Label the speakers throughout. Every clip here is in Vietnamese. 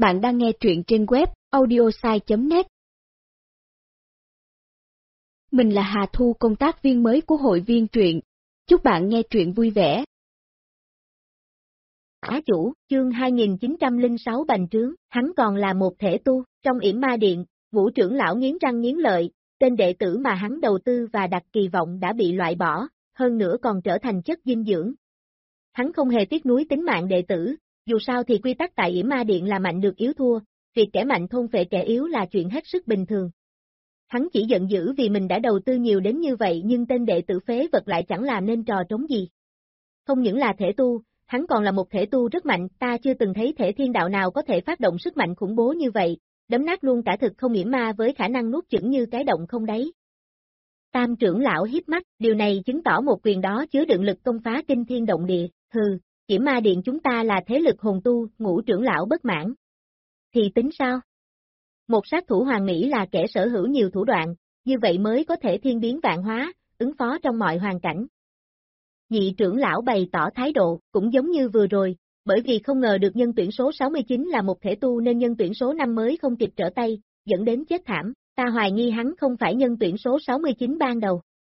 Speaker 1: Bạn đang nghe truyện trên web audiosai.net. Mình là Hà Thu, công tác viên mới của hội viên truyện. Chúc bạn nghe truyện vui vẻ.
Speaker 2: Á chủ, chương 2906 bành trướng, hắn còn là một thể tu, trong yểm ma điện, Vũ trưởng lão nghiến răng nghiến lợi, tên đệ tử mà hắn đầu tư và đặt kỳ vọng đã bị loại bỏ, hơn nữa còn trở thành chất dinh dưỡng. Hắn không hề tiếc nuối tính mạng đệ tử, dù sao thì quy tắc tại yểm ma điện là mạnh được yếu thua, việc kẻ mạnh thôn phệ kẻ yếu là chuyện hết sức bình thường. Hắn chỉ giận dữ vì mình đã đầu tư nhiều đến như vậy nhưng tên đệ tử phế vật lại chẳng làm nên trò trống gì. Không những là thể tu, hắn còn là một thể tu rất mạnh, ta chưa từng thấy thể thiên đạo nào có thể phát động sức mạnh khủng bố như vậy, đấm nát luôn cả thực không yểm ma với khả năng nuốt chửng như cái động không đáy. Tam trưởng lão híp mắt, điều này chứng tỏ một quyền đó chứa đựng lực công phá kinh thiên động địa, hừ, yểm ma điện chúng ta là thế lực hồn tu, Ngũ trưởng lão bất mãn. Thì tính sao? Một sát thủ hoàn mỹ là kẻ sở hữu nhiều thủ đoạn, như vậy mới có thể thiên biến vạn hóa, ứng phó trong mọi hoàn cảnh. Nhị trưởng lão bày tỏ thái độ, cũng giống như vừa rồi, bởi vì không ngờ được nhân tuyển số 69 là một thể tu nên nhân tuyển số 5 mới không kịp trở tay, dẫn đến chết thảm, ta hoài nghi hắn không phải nhân tuyển số 69 ban đầu.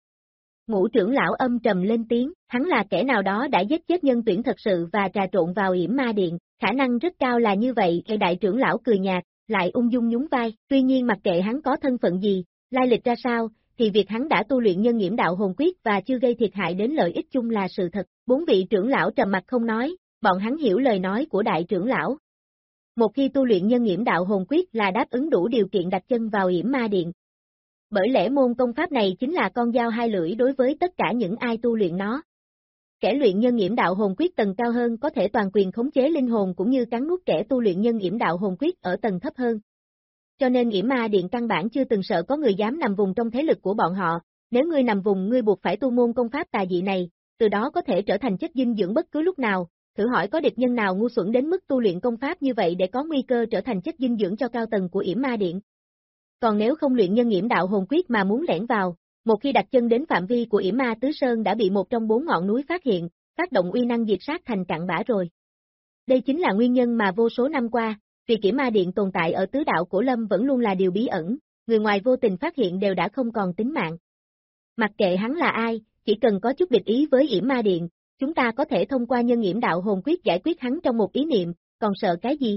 Speaker 2: Ngũ trưởng lão âm trầm lên tiếng, hắn là kẻ nào đó đã giết chết nhân tuyển thật sự và trà trộn vào yểm ma điện, khả năng rất cao là như vậy, đại trưởng lão cười nhạt, lại ung dung nhún vai, tuy nhiên mặc kệ hắn có thân phận gì, lai lịch ra sao, thì việc hắn đã tu luyện nhân nghiễm đạo hồn quyết và chưa gây thiệt hại đến lợi ích chung là sự thật. Bốn vị trưởng lão trầm mặt không nói, bọn hắn hiểu lời nói của đại trưởng lão. Một khi tu luyện nhân nghiễm đạo hồn quyết là đáp ứng đủ điều kiện đặt chân vào yểm ma điện. Bởi lẽ môn công pháp này chính là con dao hai lưỡi đối với tất cả những ai tu luyện nó. Kẻ luyện nhân nghiễm đạo hồn quyết tầng cao hơn có thể toàn quyền khống chế linh hồn cũng như cắn nuốt kẻ tu luyện nhân nghiễm đạo hồn quyết ở tầng thấp hơn. Cho nên yểm ma điện căn bản chưa từng sợ có người dám nằm vùng trong thế lực của bọn họ, nếu ngươi nằm vùng ngươi buộc phải tu môn công pháp tà dị này, từ đó có thể trở thành chất dinh dưỡng bất cứ lúc nào, thử hỏi có địch nhân nào ngu xuẩn đến mức tu luyện công pháp như vậy để có nguy cơ trở thành chất dinh dưỡng cho cao tầng của yểm ma điện. Còn nếu không luyện nhân nghiễm đạo hồn quyết mà muốn lẻn vào, một khi đặt chân đến phạm vi của yểm ma tứ sơn đã bị một trong 4 ngọn núi phát hiện, phát động uy năng diệt sát thành cặn bã rồi. Đây chính là nguyên nhân mà vô số năm qua, việc yểm ma điện tồn tại ở tứ đạo Cổ Lâm vẫn luôn là điều bí ẩn, người ngoài vô tình phát hiện đều đã không còn tính mạng. Mặc kệ hắn là ai, chỉ cần có chút địch ý với yểm ma điện, chúng ta có thể thông qua nhân nghiễm đạo hồn quyết giải quyết hắn trong một ý niệm, còn sợ cái gì?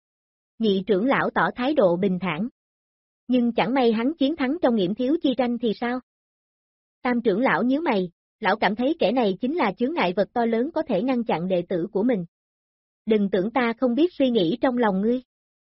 Speaker 2: Nhị trưởng lão tỏ thái độ bình thản. Nhưng chẳng may hắn chiến thắng trong nghiễm thiếu chi tranh thì sao? Tam trưởng lão nhíu mày, lão cảm thấy kẻ này chính là chướng ngại vật to lớn có thể ngăn chặn đệ tử của mình. Đừng tưởng ta không biết suy nghĩ trong lòng ngươi.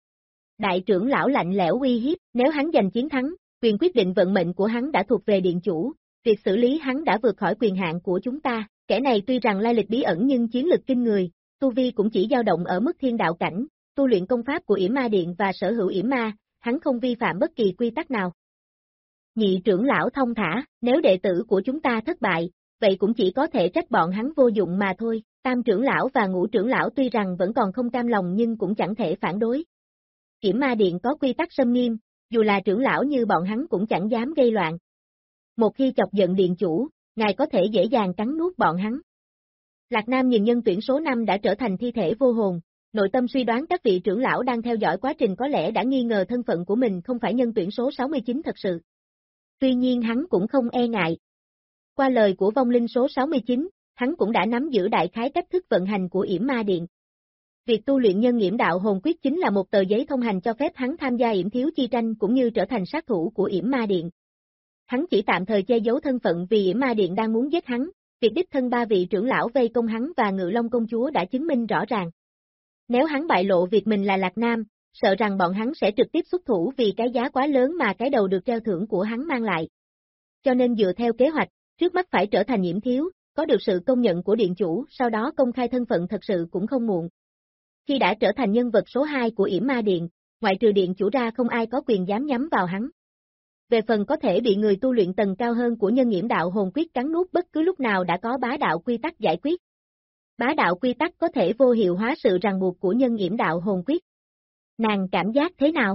Speaker 2: Đại trưởng lão lạnh lẽo uy hiếp, nếu hắn giành chiến thắng, quyền quyết định vận mệnh của hắn đã thuộc về điện chủ, việc xử lý hắn đã vượt khỏi quyền hạn của chúng ta, kẻ này tuy rằng lai lịch bí ẩn nhưng chiến lực kinh người, tu vi cũng chỉ dao động ở mức thiên đạo cảnh, tu luyện công pháp của yểm ma điện và sở hữu yểm ma, hắn không vi phạm bất kỳ quy tắc nào. Nhị trưởng lão thông thả, nếu đệ tử của chúng ta thất bại, vậy cũng chỉ có thể trách bọn hắn vô dụng mà thôi. Tam trưởng lão và ngũ trưởng lão tuy rằng vẫn còn không cam lòng nhưng cũng chẳng thể phản đối. Yểm ma điện có quy tắc xâm nghiêm, dù là trưởng lão như bọn hắn cũng chẳng dám gây loạn. Một khi chọc giận điện chủ, ngài có thể dễ dàng cắn nuốt bọn hắn. Lạc Nam nhìn nhân tuyển số 5 đã trở thành thi thể vô hồn, nội tâm suy đoán các vị trưởng lão đang theo dõi quá trình có lẽ đã nghi ngờ thân phận của mình không phải nhân tuyển số 69 thật sự. Tuy nhiên hắn cũng không e ngại. Qua lời của vong linh số 69, hắn cũng đã nắm giữ đại khái cách thức vận hành của yểm ma điện. Việc tu luyện nhân nghiễm đạo hồn quyết chính là một tờ giấy thông hành cho phép hắn tham gia yểm thiếu chi tranh cũng như trở thành sát thủ của yểm ma điện. Hắn chỉ tạm thời che giấu thân phận vì yểm ma điện đang muốn giết hắn, việc đích thân 3 vị trưởng lão vây công hắn và Ngự Long công chúa đã chứng minh rõ ràng. Nếu hắn bại lộ việc mình là Lạc Nam, sợ rằng bọn hắn sẽ trực tiếp xuất thủ vì cái giá quá lớn mà cái đầu được treo thưởng của hắn mang lại. Cho nên dựa theo kế hoạch, trước mắt phải trở thành yểm thiếu, có được sự công nhận của điện chủ, sau đó công khai thân phận thật sự cũng không muộn. Khi đã trở thành nhân vật số 2 của yểm ma điện, ngoại trừ điện chủ ra không ai có quyền dám nhắm vào hắn. Về phần có thể bị người tu luyện tầng cao hơn của nhân nghiễm đạo hồn quyết cắn nuốt bất cứ lúc nào đã có bá đạo quy tắc giải quyết. Bá đạo quy tắc có thể vô hiệu hóa sự ràng buộc của nhân nghiễm đạo hồn quyết. Nàng cảm giác thế nào?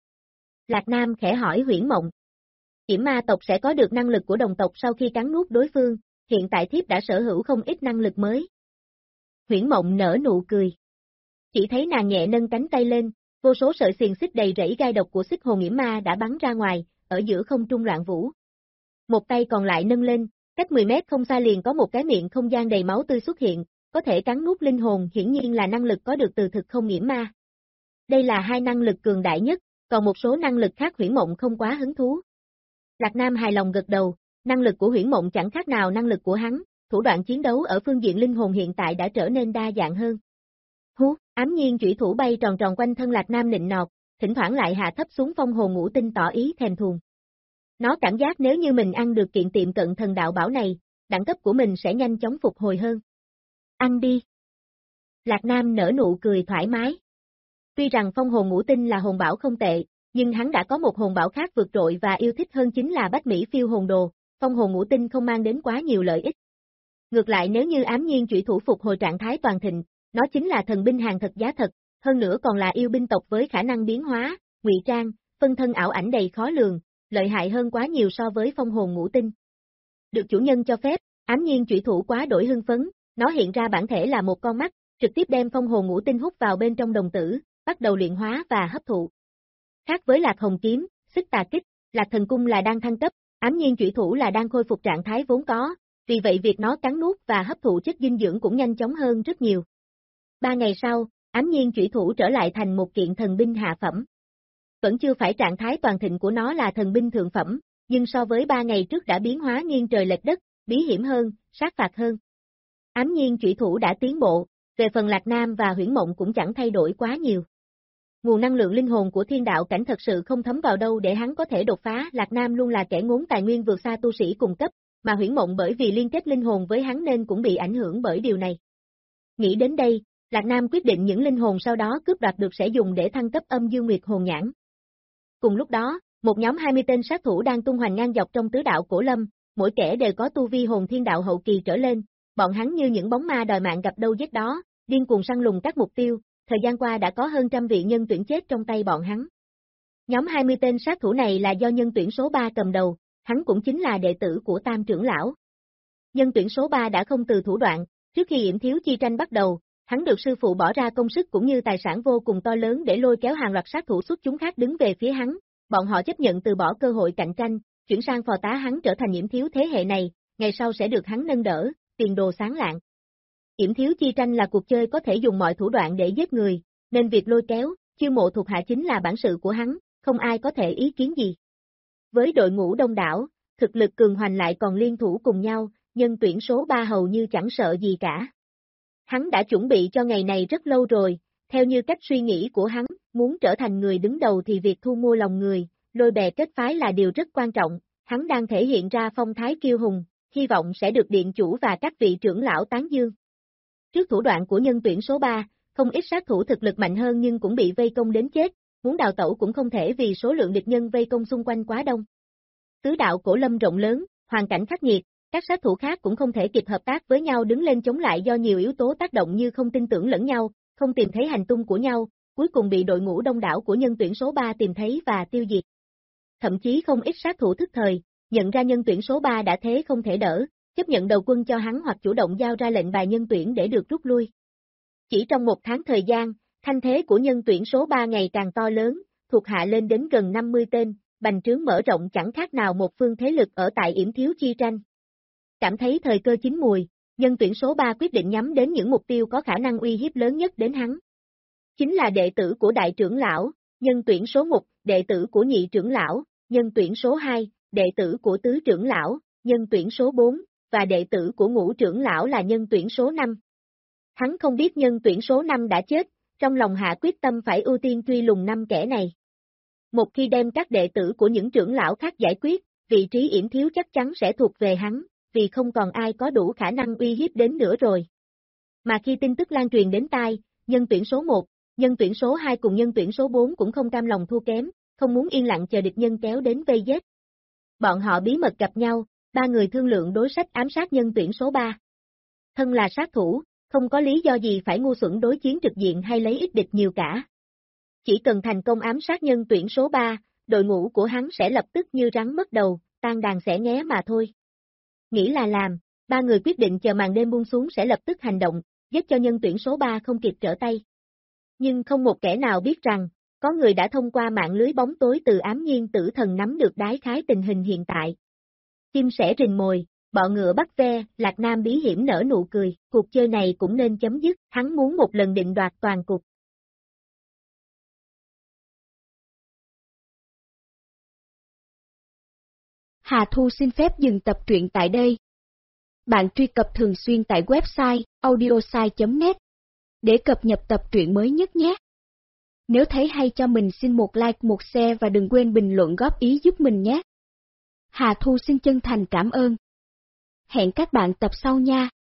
Speaker 2: Lạc Nam khẽ hỏi Huyễn Mộng. Yểm ma tộc sẽ có được năng lực của đồng tộc sau khi cắn nuốt đối phương, hiện tại thiếp đã sở hữu không ít năng lực mới. Huyễn Mộng nở nụ cười. Chỉ thấy nàng nhẹ nâng cánh tay lên, Vô số sợi xiềng xích đầy rẫy gai độc của xích hồn yểm ma đã bắn ra ngoài, ở giữa không trung loạn vũ. Một tay còn lại nâng lên, cách 10 mét không xa liền có một cái miệng không gian đầy máu tươi xuất hiện, có thể cắn nuốt linh hồn, hiển nhiên là năng lực có được từ thực không yểm ma. Đây là hai năng lực cường đại nhất, còn một số năng lực khác Huyễn Mộng không quá hứng thú. Lạc Nam hài lòng gật đầu, năng lực của Huyễn Mộng chẳng khác nào năng lực của hắn, thủ đoạn chiến đấu ở phương diện linh hồn hiện tại đã trở nên đa dạng hơn. Hú, ám nhiên chủy thủ bay tròn tròn quanh thân Lạc Nam nịnh nọt, thỉnh thoảng lại hạ thấp xuống phong hồn ngũ tinh tỏ ý thèm thuồng. Nó cảm giác nếu như mình ăn được kiện tiệm cận thần đạo bảo này, đẳng cấp của mình sẽ nhanh chóng phục hồi hơn. Ăn đi. Lạc Nam nở nụ cười thoải mái. Tuy rằng phong hồn ngũ tinh là hồn bảo không tệ, nhưng hắn đã có một hồn bảo khác vượt trội và yêu thích hơn chính là Bách Mỹ Phiêu Hồn Đồ, phong hồn ngũ tinh không mang đến quá nhiều lợi ích. Ngược lại nếu như ám nhiên chủy thủ phục hồi trạng thái toàn thịnh, nó chính là thần binh hàng thật giá thật, hơn nữa còn là yêu binh tộc với khả năng biến hóa, ngụy trang, phân thân ảo ảnh đầy khó lường, lợi hại hơn quá nhiều so với phong hồn ngũ tinh. Được chủ nhân cho phép, ám nhiên chủy thủ quá đổi hưng phấn, nó hiện ra bản thể là một con mắt, trực tiếp đem phong hồn ngũ tinh hút vào bên trong đồng tử, bắt đầu luyện hóa và hấp thụ. Khác với Lạc Hồng kiếm, Xích Tà kích, Lạc Thần cung là đang thăng cấp, ám nhiên chủy thủ là đang khôi phục trạng thái vốn có, vì vậy việc nó cắn nuốt và hấp thụ chất dinh dưỡng cũng nhanh chóng hơn rất nhiều. 3 ngày sau, ám nhiên chủy thủ trở lại thành một kiện thần binh hạ phẩm. Vẫn chưa phải trạng thái toàn thịnh của nó là thần binh thượng phẩm, nhưng so với 3 ngày trước đã biến hóa nghiêng trời lệch đất, bí hiểm hơn, sát phạt hơn. Ám nhiên chủy thủ đã tiến bộ, về phần Lạc Nam và Huyễn Mộng cũng chẳng thay đổi quá nhiều. Nguồn năng lượng linh hồn của thiên đạo cảnh thật sự không thấm vào đâu để hắn có thể đột phá, Lạc Nam luôn là kẻ ngốn tài nguyên vượt xa tu sĩ cùng cấp, mà Huyễn Mộng bởi vì liên kết linh hồn với hắn nên cũng bị ảnh hưởng bởi điều này. Nghĩ đến đây, Lạc Nam quyết định những linh hồn sau đó cướp đoạt được sẽ dùng để thăng cấp Âm Dương Nguyệt Hồn Nhãn. Cùng lúc đó, một nhóm 20 tên sát thủ đang tung hoành ngang dọc trong tứ đạo Cổ Lâm, mỗi kẻ đều có tu vi hồn thiên đạo hậu kỳ trở lên, bọn hắn như những bóng ma đòi mạng gặp đâu giết đó, điên cuồng săn lùng các mục tiêu, thời gian qua đã có hơn trăm vị nhân tuyển chết trong tay bọn hắn. Nhóm 20 tên sát thủ này là do nhân tuyển số 3 cầm đầu, hắn cũng chính là đệ tử của Tam trưởng lão. Nhân tuyển số 3 đã không từ thủ đoạn, trước khi yểm thiếu chi tranh bắt đầu, hắn được sư phụ bỏ ra công sức cũng như tài sản vô cùng to lớn để lôi kéo hàng loạt sát thủ xuất chúng khác đứng về phía hắn, bọn họ chấp nhận từ bỏ cơ hội cạnh tranh, chuyển sang phò tá hắn trở thành yểm thiếu thế hệ này, ngày sau sẽ được hắn nâng đỡ, tiền đồ sáng lạng. Yểm thiếu chi tranh là cuộc chơi có thể dùng mọi thủ đoạn để giết người, nên việc lôi kéo, chiêu mộ thuộc hạ chính là bản sự của hắn, không ai có thể ý kiến gì. Với đội ngũ đông đảo, thực lực cường hoành lại còn liên thủ cùng nhau, nhân tuyển số 3 hầu như chẳng sợ gì cả. Hắn đã chuẩn bị cho ngày này rất lâu rồi, theo như cách suy nghĩ của hắn, muốn trở thành người đứng đầu thì việc thu mua lòng người, lôi bè kết phái là điều rất quan trọng, hắn đang thể hiện ra phong thái kiêu hùng, hy vọng sẽ được điện chủ và các vị trưởng lão tán dương. Trước thủ đoạn của nhân tuyển số 3, không ít sát thủ thực lực mạnh hơn nhưng cũng bị vây công đến chết, muốn đào tẩu cũng không thể vì số lượng địch nhân vây công xung quanh quá đông. Tứ đạo Cổ Lâm rộng lớn, hoàn cảnh khắc nghiệt, các sát thủ khác cũng không thể kịp hợp tác với nhau đứng lên chống lại do nhiều yếu tố tác động như không tin tưởng lẫn nhau, không tìm thấy hành tung của nhau, cuối cùng bị đội ngũ đông đảo của nhân tuyển số 3 tìm thấy và tiêu diệt. Thậm chí không ít sát thủ thức thời, nhận ra nhân tuyển số 3 đã thế không thể đỡ, chấp nhận đầu quân cho hắn hoặc chủ động giao ra lệnh bài nhân tuyển để được rút lui. Chỉ trong một tháng thời gian, thanh thế của nhân tuyển số 3 ngày càng to lớn, thuộc hạ lên đến gần 50 tên, bành trướng mở rộng chẳng khác nào một phương thế lực ở tại yểm thiếu chi tranh. Cảm thấy thời cơ chín mùi, nhân tuyển số 3 quyết định nhắm đến những mục tiêu có khả năng uy hiếp lớn nhất đến hắn. Chính là đệ tử của đại trưởng lão, nhân tuyển số 1, đệ tử của nhị trưởng lão, nhân tuyển số 2, đệ tử của tứ trưởng lão, nhân tuyển số 4, và đệ tử của ngũ trưởng lão là nhân tuyển số 5. Hắn không biết nhân tuyển số 5 đã chết, trong lòng hạ quyết tâm phải ưu tiên truy lùng 5 kẻ này. Một khi đem các đệ tử của những trưởng lão khác giải quyết, vị trí yểm thiếu chắc chắn sẽ thuộc về hắn, vì không còn ai có đủ khả năng uy hiếp đến nữa rồi. Mà khi tin tức lan truyền đến tai, nhân tuyển số 1, nhân tuyển số 2 cùng nhân tuyển số 4 cũng không cam lòng thua kém, không muốn yên lặng chờ địch nhân kéo đến vây giết. Bọn họ bí mật gặp nhau, ba người thương lượng đối sách ám sát nhân tuyển số 3. Thân là sát thủ, không có lý do gì phải ngu xuẩn đối chiến trực diện hay lấy ít địch nhiều cả. Chỉ cần thành công ám sát nhân tuyển số 3, đội ngũ của hắn sẽ lập tức như rắn mất đầu, tan đàn xẻ nghé mà thôi. Nghĩ là làm, ba người quyết định chờ màn đêm buông xuống sẽ lập tức hành động, giết cho nhân tuyển số 3 không kịp trở tay. Nhưng không một kẻ nào biết rằng, có người đã thông qua mạng lưới bóng tối từ ám nhiên tử thần nắm được đái khái tình hình hiện tại. Chim sẻ rình mồi, bọ ngựa bắt ve, Lạc Nam bí hiểm nở nụ cười, cuộc chơi này cũng nên chấm dứt, hắn muốn một lần định đoạt toàn cục.
Speaker 1: Hà Thu xin phép dừng tập truyện tại đây. Bạn truy cập thường xuyên tại website audiosai.net để cập nhật tập truyện mới nhất nhé. Nếu thấy hay cho mình xin một like, một share và đừng quên bình luận góp ý giúp mình nhé. Hà Thu xin chân thành cảm ơn. Hẹn các bạn tập sau nha.